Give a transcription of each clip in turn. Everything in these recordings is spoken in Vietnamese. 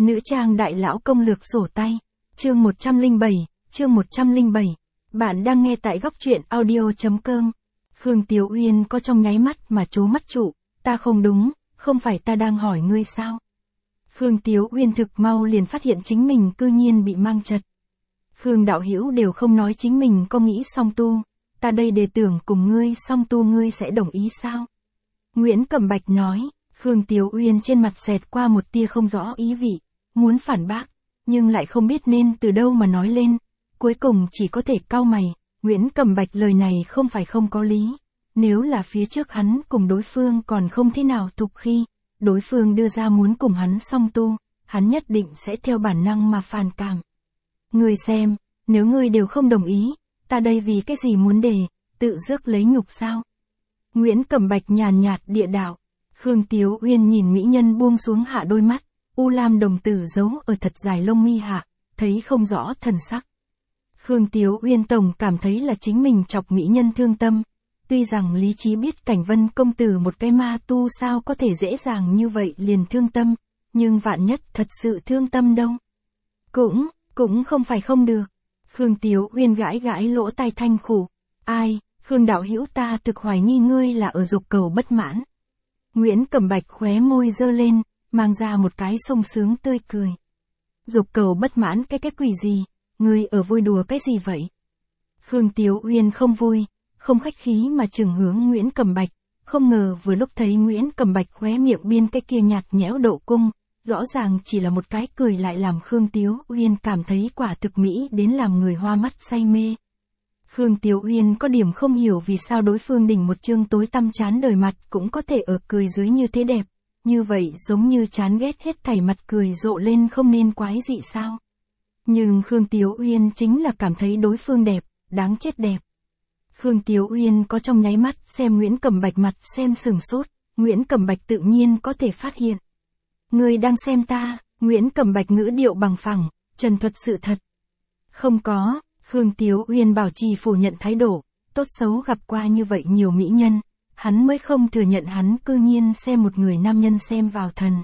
Nữ trang đại lão công lược sổ tay. Chương 107. Bạn đang nghe tại góc truyện audio.com. Khương Tiếu Uyên có trong nháy mắt mà trố mắt trụ. Ta không đúng, không phải ta đang hỏi ngươi sao? Khương Tiếu Uyên thực mau liền phát hiện chính mình cư nhiên bị mang chật. Khương đạo hữu đều không nói chính mình có nghĩ song tu. Ta đây đề tưởng cùng ngươi song tu, ngươi sẽ đồng ý sao? Nguyễn Cẩm Bạch nói. Khương Tiếu Uyên trên mặt xẹt qua một tia không rõ ý vị, muốn phản bác, nhưng lại không biết nên từ đâu mà nói lên, cuối cùng chỉ có thể cau mày. Nguyễn Cẩm Bạch lời này không phải không có lý, nếu là phía trước hắn cùng đối phương còn không thế nào tục khi, đối phương đưa ra muốn cùng hắn song tu, hắn nhất định sẽ theo bản năng mà phản cảm. Ngươi xem, nếu ngươi đều không đồng ý, ta đây vì cái gì muốn tự rước lấy nhục sao? Nguyễn Cẩm Bạch nhàn nhạt địa đạo. Khương Tiếu Uyên nhìn mỹ nhân buông xuống hạ đôi mắt, u lam đồng tử giấu ở thật dài lông mi hạ, thấy không rõ thần sắc. Khương Tiếu Uyên tổng cảm thấy là chính mình chọc mỹ nhân thương tâm, tuy rằng lý trí biết Cảnh Vân công tử một cái ma tu sao có thể dễ dàng như vậy liền thương tâm, nhưng vạn nhất thật sự thương tâm đâu. Cũng không phải không được. Khương Tiếu Uyên gãi lỗ tai thanh khủ. Ai, Khương đạo hữu, ta thực hoài nghi ngươi là ở dục cầu bất mãn. Nguyễn Cẩm Bạch khóe môi giơ lên, mang ra một cái sung sướng tươi cười. Dục cầu bất mãn cái quỷ gì, ngươi ở vui đùa cái gì vậy? Khương Tiếu Uyên không vui, không khách khí mà chừng hướng Nguyễn Cẩm Bạch, không ngờ vừa lúc thấy Nguyễn Cẩm Bạch khóe miệng biên cái kia nhạt nhẽo độ cung, rõ ràng chỉ là một cái cười lại làm Khương Tiếu Uyên cảm thấy quả thực mỹ đến làm người hoa mắt say mê. Khương Tiếu Uyên có điểm không hiểu vì sao đối phương đỉnh một chương tối tăm chán đời mặt cũng có thể ở cười dưới như thế đẹp, như vậy giống như chán ghét hết thảy mặt cười rộ lên không nên quái dị sao. Nhưng Khương Tiếu Uyên chính là cảm thấy đối phương đẹp, đáng chết đẹp. Khương Tiếu Uyên có trong nháy mắt xem Nguyễn Cẩm Bạch mặt xem sừng sốt, Nguyễn Cẩm Bạch tự nhiên có thể phát hiện. Ngươi đang xem ta? Nguyễn Cẩm Bạch ngữ điệu bằng phẳng, trần thuật sự thật. Không có. Khương Tiếu Uyên bảo trì phủ nhận thái độ, tốt xấu gặp qua như vậy nhiều mỹ nhân, hắn mới không thừa nhận hắn cư nhiên xem một người nam nhân xem vào thần.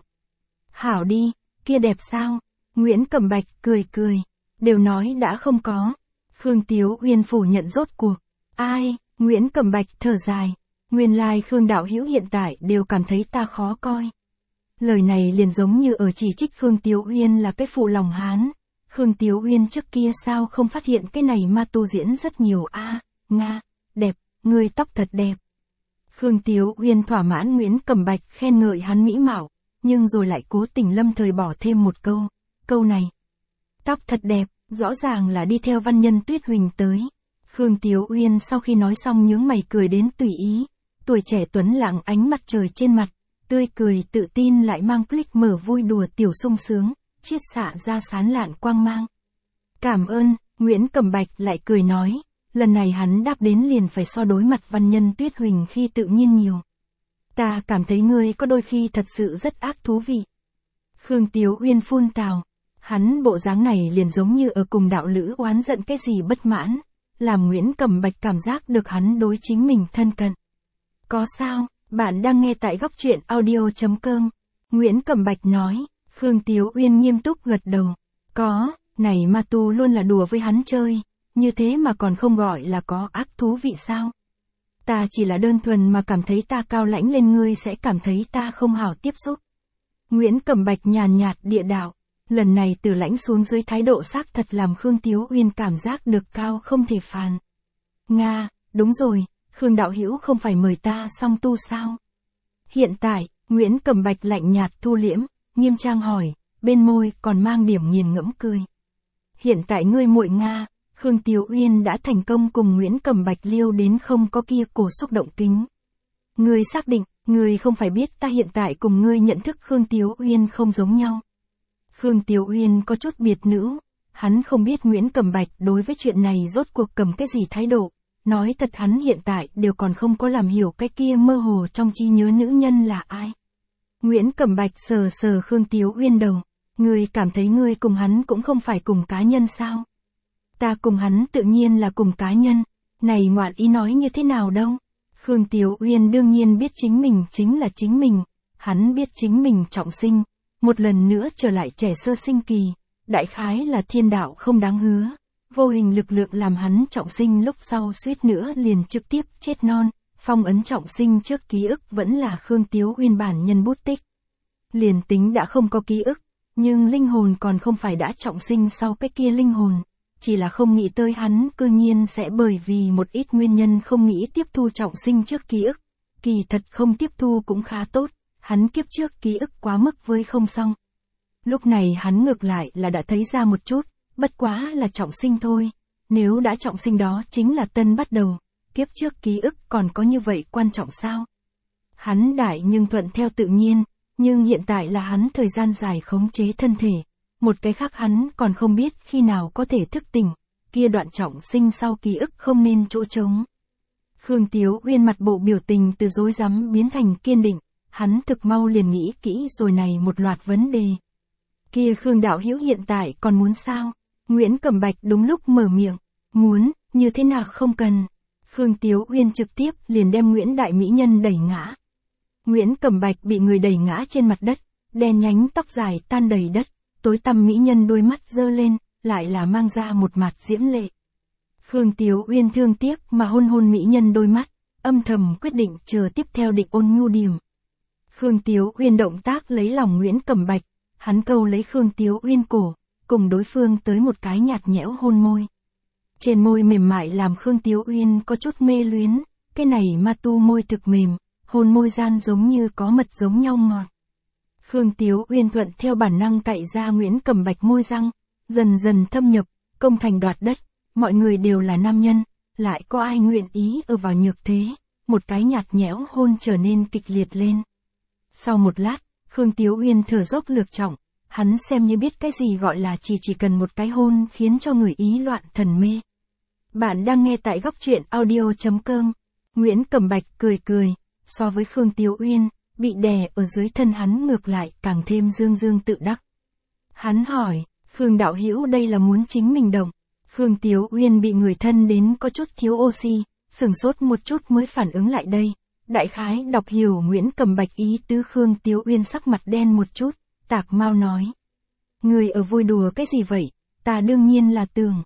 Hảo đi, kia đẹp sao? Nguyễn Cẩm Bạch cười, đều nói đã không có. Khương Tiếu Uyên phủ nhận rốt cuộc. Ai? Nguyễn Cẩm Bạch thở dài, nguyên lai Khương đạo hữu hiện tại đều cảm thấy ta khó coi. Lời này liền giống như ở chỉ trích Khương Tiếu Uyên là cái phụ lòng hán. Khương Tiếu Uyên trước kia sao không phát hiện cái này ma tu diễn rất nhiều Nga, đẹp, ngươi tóc thật đẹp. Khương Tiếu Uyên thỏa mãn Nguyễn Cẩm Bạch khen ngợi hắn mỹ mạo, nhưng rồi lại cố tình lâm thời bỏ thêm một câu này. Tóc thật đẹp, rõ ràng là đi theo văn nhân Tuyết Huỳnh tới. Khương Tiếu Uyên sau khi nói xong nhướng mày cười đến tùy ý, tuổi trẻ tuấn lãng ánh mặt trời trên mặt, tươi cười tự tin lại mang click mở vui đùa tiểu sung sướng. Chiết xạ ra sán lạn quang mang. Cảm ơn, Nguyễn Cẩm Bạch lại cười nói, lần này hắn đáp đến liền phải so đối mặt văn nhân Tuyết Huỳnh khi tự nhiên nhiều. Ta cảm thấy ngươi có đôi khi thật sự rất ác thú vị. Khương Tiếu Uyên phun tào, hắn bộ dáng này liền giống như ở cùng đạo lữ oán giận cái gì bất mãn, làm Nguyễn Cẩm Bạch cảm giác được hắn đối chính mình thân cận. Có sao, bạn đang nghe tại góc truyện audio.com, Nguyễn Cẩm Bạch nói. Khương Tiếu Uyên nghiêm túc gật đầu. Có, này ma tu luôn là đùa với hắn chơi, như thế mà còn không gọi là có ác thú vị sao? Ta chỉ là đơn thuần mà cảm thấy ta cao lãnh lên, ngươi sẽ cảm thấy ta không hảo tiếp xúc. Nguyễn Cẩm Bạch nhàn nhạt địa đạo, lần này từ lãnh xuống dưới thái độ xác thật làm Khương Tiếu Uyên cảm giác được cao không thể phàn. Nga, đúng rồi, Khương đạo hữu không phải mời ta song tu sao? Hiện tại, Nguyễn Cẩm Bạch lạnh nhạt thu liễm. Nghiêm trang hỏi, bên môi còn mang điểm nghiền ngẫm cười. Hiện tại ngươi muội Nga, Khương Tiếu Uyên đã thành công cùng Nguyễn Cẩm Bạch liêu đến không có kia cổ xúc động kính. Ngươi xác định, ngươi không phải biết ta hiện tại cùng ngươi nhận thức Khương Tiếu Uyên không giống nhau. Khương Tiếu Uyên có chút biệt nữ, hắn không biết Nguyễn Cẩm Bạch đối với chuyện này rốt cuộc cầm cái gì thái độ. Nói thật hắn hiện tại đều còn không có làm hiểu cái kia mơ hồ trong trí nhớ nữ nhân là ai. Nguyễn Cẩm Bạch sờ Khương Tiếu Uyên đầu, ngươi cảm thấy ngươi cùng hắn cũng không phải cùng cá nhân sao? Ta cùng hắn tự nhiên là cùng cá nhân, này ngoạn ý nói như thế nào đâu? Khương Tiếu Uyên đương nhiên biết chính mình chính là chính mình, hắn biết chính mình trọng sinh, một lần nữa trở lại trẻ sơ sinh kỳ, đại khái là thiên đạo không đáng hứa. Vô hình lực lượng làm hắn trọng sinh lúc sau suýt nữa liền trực tiếp chết non, phong ấn trọng sinh trước ký ức vẫn là Khương Tiếu Uyên bản nhân bút tích. Liền tính đã không có ký ức, nhưng linh hồn còn không phải đã trọng sinh sau cái kia linh hồn, chỉ là không nghĩ tới hắn cư nhiên sẽ bởi vì một ít nguyên nhân không nghĩ tiếp thu trọng sinh trước ký ức. Kỳ thật không tiếp thu cũng khá tốt, hắn kiếp trước ký ức quá mức với không xong. Lúc này hắn ngược lại là đã thấy ra một chút, bất quá là trọng sinh thôi, nếu đã trọng sinh đó chính là tân bắt đầu, kiếp trước ký ức còn có như vậy quan trọng sao? Hắn đại nhưng thuận theo tự nhiên, nhưng hiện tại là hắn thời gian dài khống chế thân thể, một cái khác hắn còn không biết khi nào có thể thức tỉnh, kia đoạn trọng sinh sau ký ức không nên chỗ trống. Khương Tiếu Uyên mặt bộ biểu tình từ rối rắm biến thành kiên định, hắn thực mau liền nghĩ kỹ rồi này một loạt vấn đề. Kia Khương đạo hữu hiện tại còn muốn sao? Nguyễn Cẩm Bạch đúng lúc mở miệng, muốn, như thế nào không cần. Khương Tiếu Uyên trực tiếp liền đem Nguyễn Đại Mỹ Nhân đẩy ngã. Nguyễn Cẩm Bạch bị người đẩy ngã trên mặt đất, đen nhánh tóc dài tan đầy đất, tối tăm Mỹ Nhân đôi mắt dơ lên, lại là mang ra một mặt diễm lệ. Khương Tiếu Uyên thương tiếc mà hôn hôn Mỹ Nhân đôi mắt, âm thầm quyết định chờ tiếp theo định ôn nhu điểm. Khương Tiếu Uyên động tác lấy lòng Nguyễn Cẩm Bạch, hắn câu lấy Khương Tiếu Uyên cổ, cùng đối phương tới một cái nhạt nhẽo hôn môi. Trên môi mềm mại làm Khương Tiếu Uyên có chút mê luyến, cái này ma tu môi thực mềm, hôn môi gian giống như có mật giống nhau ngọt. Khương Tiếu Uyên thuận theo bản năng cạy ra Nguyễn Cẩm Bạch môi răng, dần dần thâm nhập, công thành đoạt đất, mọi người đều là nam nhân, lại có ai nguyện ý ở vào nhược thế, một cái nhạt nhẽo hôn trở nên kịch liệt lên. Sau một lát, Khương Tiếu Uyên thở dốc lược trọng, hắn xem như biết cái gì gọi là chỉ cần một cái hôn khiến cho người ý loạn thần mê. Bạn đang nghe tại góc truyện audio.com. Nguyễn Cẩm Bạch cười cười, so với Khương Tiếu Uyên, bị đè ở dưới thân hắn ngược lại càng thêm dương dương tự đắc. Hắn hỏi, Khương đạo hữu đây là muốn chính mình động. Khương Tiếu Uyên bị người thân đến có chút thiếu oxy, sửng sốt một chút mới phản ứng lại đây. Đại khái đọc hiểu Nguyễn Cẩm Bạch ý tứ. Khương Tiếu Uyên sắc mặt đen một chút, tạc mau nói. Người ở vui đùa cái gì vậy, ta đương nhiên là tưởng.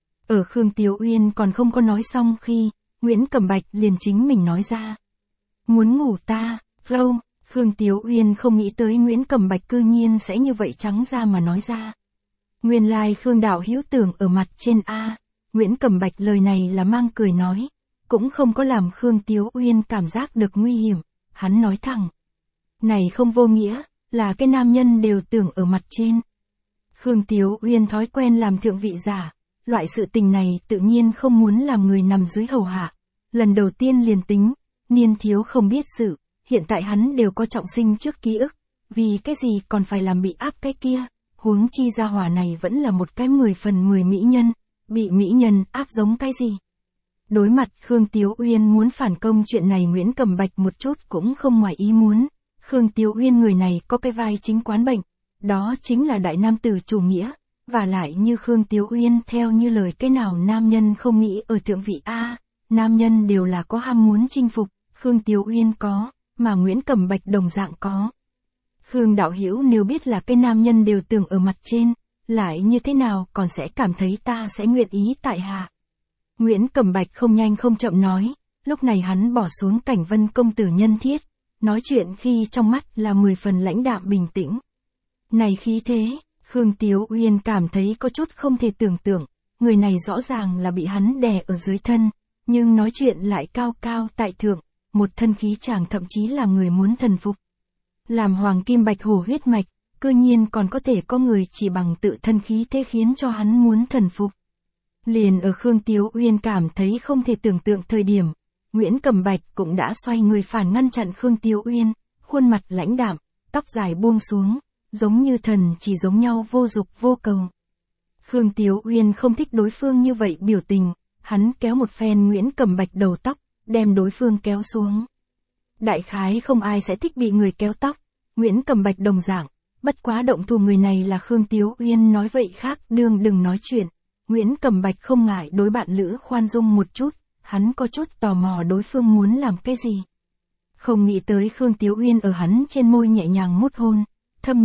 Ở Khương Tiếu Uyên còn không có nói xong khi, Nguyễn Cẩm Bạch liền chính mình nói ra. Muốn ngủ ta, không, Khương Tiếu Uyên không nghĩ tới Nguyễn Cẩm Bạch cư nhiên sẽ như vậy trắng ra mà nói ra. Nguyên lai Khương đạo hữu tưởng ở mặt trên A, Nguyễn Cẩm Bạch lời này là mang cười nói, cũng không có làm Khương Tiếu Uyên cảm giác được nguy hiểm, hắn nói thẳng. Này không vô nghĩa, là cái nam nhân đều tưởng ở mặt trên. Khương Tiếu Uyên thói quen làm thượng vị giả, loại sự tình này tự nhiên không muốn làm người nằm dưới hầu hạ. Lần đầu tiên liền tính, niên thiếu không biết sự, hiện tại hắn đều có trọng sinh trước ký ức, vì cái gì còn phải làm bị áp cái kia, huống chi gia hỏa này vẫn là một cái 10 phần 10 mỹ nhân, bị mỹ nhân áp giống cái gì. Đối mặt Khương Tiếu Uyên muốn phản công chuyện này Nguyễn Cẩm Bạch một chút cũng không ngoài ý muốn, Khương Tiếu Uyên người này có cái vai chính quán bệnh, đó chính là đại nam tử chủ nghĩa, và lại như Khương Tiếu Uyên theo như lời cái nào nam nhân không nghĩ ở thượng vị A, nam nhân đều là có ham muốn chinh phục, Khương Tiếu Uyên có, mà Nguyễn Cẩm Bạch đồng dạng có. Khương đạo hữu nếu biết là cái nam nhân đều tưởng ở mặt trên, lại như thế nào còn sẽ cảm thấy ta sẽ nguyện ý tại hạ. Nguyễn Cẩm Bạch không nhanh không chậm nói, lúc này hắn bỏ xuống cảnh Vân công tử nhân thiết, nói chuyện khi trong mắt là 10 phần lãnh đạm bình tĩnh. Này khí thế, Khương Tiếu Uyên cảm thấy có chút không thể tưởng tượng, người này rõ ràng là bị hắn đè ở dưới thân, nhưng nói chuyện lại cao cao tại thượng, một thân khí chàng thậm chí làm người muốn thần phục. Làm hoàng kim bạch hổ huyết mạch, cư nhiên còn có thể có người chỉ bằng tự thân khí thế khiến cho hắn muốn thần phục. Liền ở Khương Tiếu Uyên cảm thấy không thể tưởng tượng thời điểm, Nguyễn Cẩm Bạch cũng đã xoay người phản ngăn chặn Khương Tiếu Uyên, khuôn mặt lãnh đạm, tóc dài buông xuống, giống như thần chỉ giống nhau vô dục vô cầu. Khương Tiếu Uyên không thích đối phương như vậy biểu tình, hắn kéo một phen Nguyễn Cẩm Bạch đầu tóc, đem đối phương kéo xuống. Đại khái không ai sẽ thích bị người kéo tóc, Nguyễn Cẩm Bạch đồng dạng, bất quá động thủ người này là Khương Tiếu Uyên nói vậy khác đừng nói chuyện. Nguyễn Cẩm Bạch không ngại đối bạn lữ khoan dung một chút, hắn có chút tò mò đối phương muốn làm cái gì. Không nghĩ tới Khương Tiếu Uyên ở hắn trên môi nhẹ nhàng mút hôn, thâm nhập,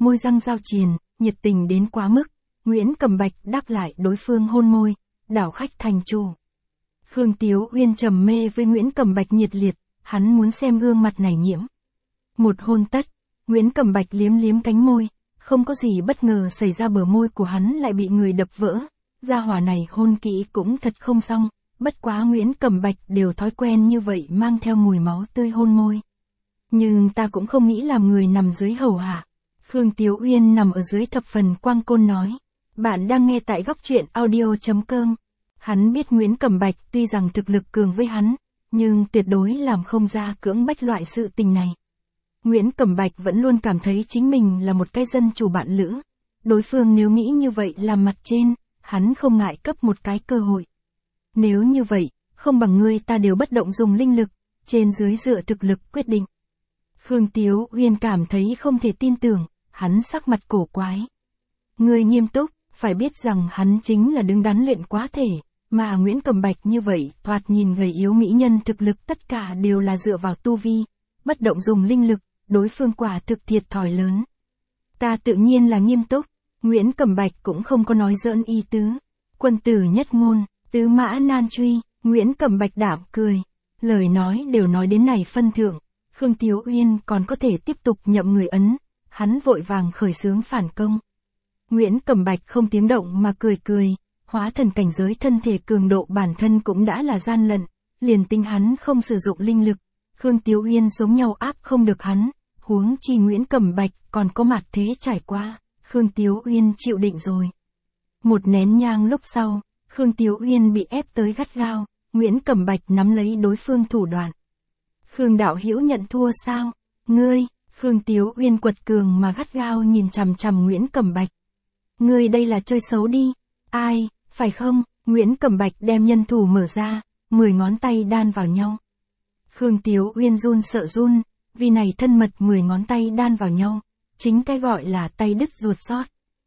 môi răng giao triền, nhiệt tình đến quá mức. Nguyễn Cẩm Bạch đáp lại đối phương hôn môi, đảo khách thành chủ. Khương Tiếu Uyên trầm mê với Nguyễn Cẩm Bạch nhiệt liệt, hắn muốn xem gương mặt này nhiễm. Một hôn tất, Nguyễn Cẩm Bạch liếm liếm cánh môi, không có gì bất ngờ xảy ra, bờ môi của hắn lại bị người đập vỡ. Gia hỏa này hôn kỹ cũng thật không xong, bất quá Nguyễn Cẩm Bạch đều thói quen như vậy, mang theo mùi máu tươi hôn môi. Nhưng ta cũng không nghĩ làm người nằm dưới hầu hạ. Khương Tiếu Uyên nằm ở dưới thập phần quang côn nói. Bạn đang nghe tại góc truyện audio.com. Hắn biết Nguyễn Cẩm Bạch tuy rằng thực lực cường với hắn, nhưng tuyệt đối làm không ra cưỡng bách loại sự tình này. Nguyễn Cẩm Bạch vẫn luôn cảm thấy chính mình là một cái dân chủ bạn lữ. Đối phương nếu nghĩ như vậy làm mặt trên, hắn không ngại cấp một cái cơ hội. Nếu như vậy, không bằng ngươi ta đều bất động dùng linh lực, trên dưới dựa thực lực quyết định. Khương Tiếu Uyên cảm thấy không thể tin tưởng, hắn sắc mặt cổ quái. Ngươi nghiêm túc, phải biết rằng hắn chính là đứng đắn luyện quá thể, mà Nguyễn Cẩm Bạch như vậy, thoạt nhìn gầy yếu mỹ nhân thực lực tất cả đều là dựa vào tu vi, bất động dùng linh lực, đối phương quả thực thiệt thòi lớn. Ta tự nhiên là nghiêm túc, Nguyễn Cẩm Bạch cũng không có nói giỡn ý tứ. Quân tử nhất ngôn, tứ mã nan truy, Nguyễn Cẩm Bạch đảm cười. Lời nói đều nói đến này phân thượng, Khương Tiếu Uyên còn có thể tiếp tục nhậm người ấn, hắn vội vàng khởi xướng phản công. Nguyễn Cẩm Bạch không tiếng động mà cười cười, hóa thần cảnh giới thân thể cường độ bản thân cũng đã là gian lận, liền tính hắn không sử dụng linh lực, Khương Tiếu Uyên giống nhau áp không được hắn, huống chi Nguyễn Cẩm Bạch còn có mặt thế trải qua, Khương Tiếu Uyên chịu định rồi. Một nén nhang lúc sau, Khương Tiếu Uyên bị ép tới gắt gao, Nguyễn Cẩm Bạch nắm lấy đối phương thủ đoạn. Khương đạo hữu nhận thua sao? Ngươi, Khương Tiếu Uyên quật cường mà gắt gao nhìn chằm chằm Nguyễn Cẩm Bạch. Ngươi đây là chơi xấu đi. Ai, phải không? Nguyễn Cẩm Bạch đem nhân thủ mở ra, 10 ngón tay đan vào nhau. Khương Tiếu Uyên run sợ run, vì này thân mật 10 ngón tay đan vào nhau, chính cái gọi là tay đứt ruột xót.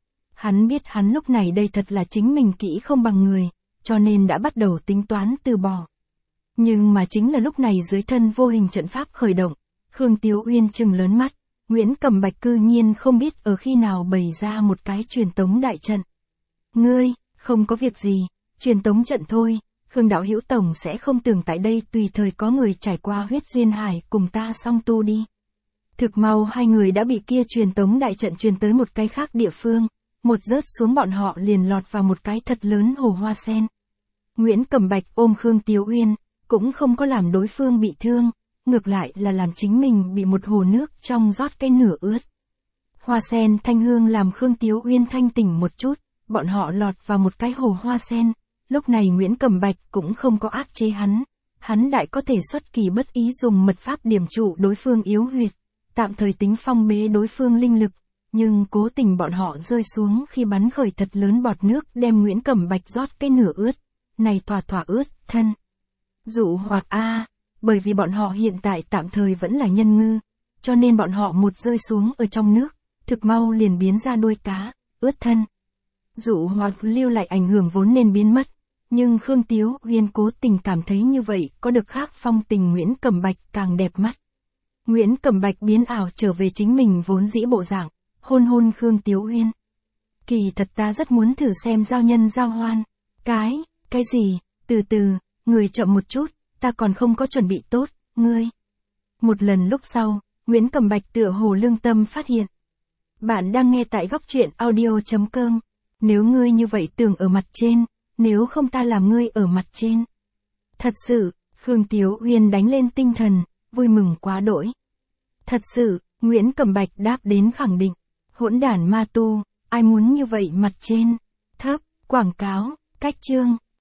Hắn biết hắn lúc này đây thật là chính mình kỹ không bằng người, cho nên đã bắt đầu tính toán từ bỏ. Nhưng mà chính là lúc này dưới thân vô hình trận pháp khởi động, Khương Tiếu Uyên trừng lớn mắt, Nguyễn Cẩm Bạch cư nhiên không biết ở khi nào bày ra một cái truyền tống đại trận. Ngươi, không có việc gì, truyền tống trận thôi, Khương đạo hữu tổng sẽ không tưởng tại đây tùy thời có người trải qua huyết duyên hải cùng ta song tu đi. Thực mau hai người đã bị kia truyền tống đại trận truyền tới một cái khác địa phương, một rớt xuống bọn họ liền lọt vào một cái thật lớn hồ hoa sen. Nguyễn Cẩm Bạch ôm Khương Tiếu Uyên, cũng không có làm đối phương bị thương, ngược lại là làm chính mình bị một hồ nước trong rót cái nửa ướt. Hoa sen thanh hương làm Khương Tiếu Uyên thanh tỉnh một chút, bọn họ lọt vào một cái hồ hoa sen, lúc này Nguyễn Cẩm Bạch cũng không có áp chế hắn đại có thể xuất kỳ bất ý dùng mật pháp điểm trụ đối phương yếu huyệt, tạm thời tính phong bế đối phương linh lực, nhưng cố tình bọn họ rơi xuống khi bắn khởi thật lớn bọt nước đem Nguyễn Cẩm Bạch rót cái nửa ướt, này thỏa ướt thân. Dụ hoặc bởi vì bọn họ hiện tại tạm thời vẫn là nhân ngư, cho nên bọn họ một rơi xuống ở trong nước, thực mau liền biến ra đuôi cá, ướt thân. Dụ hoặc lưu lại ảnh hưởng vốn nên biến mất, nhưng Khương Tiếu Uyên cố tình cảm thấy như vậy có được khác phong tình Nguyễn Cẩm Bạch càng đẹp mắt. Nguyễn Cẩm Bạch biến ảo trở về chính mình vốn dĩ bộ dạng, hôn Khương Tiếu Uyên. Kỳ thật ta rất muốn thử xem giao nhân giao hoan. Cái gì, từ từ, người chậm một chút, ta còn không có chuẩn bị tốt, ngươi. Một lần lúc sau, Nguyễn Cẩm Bạch tựa hồ lương tâm phát hiện. Bạn đang nghe tại góc truyện audio.com. Nếu ngươi như vậy tưởng ở mặt trên, nếu không ta làm ngươi ở mặt trên. Thật sự, Khương Tiếu Uyên đánh lên tinh thần, vui mừng quá đỗi. Thật sự, Nguyễn Cẩm Bạch đáp đến khẳng định. Hỗn đản ma tu, ai muốn như vậy mặt trên. Thấp, quảng cáo, cách chương.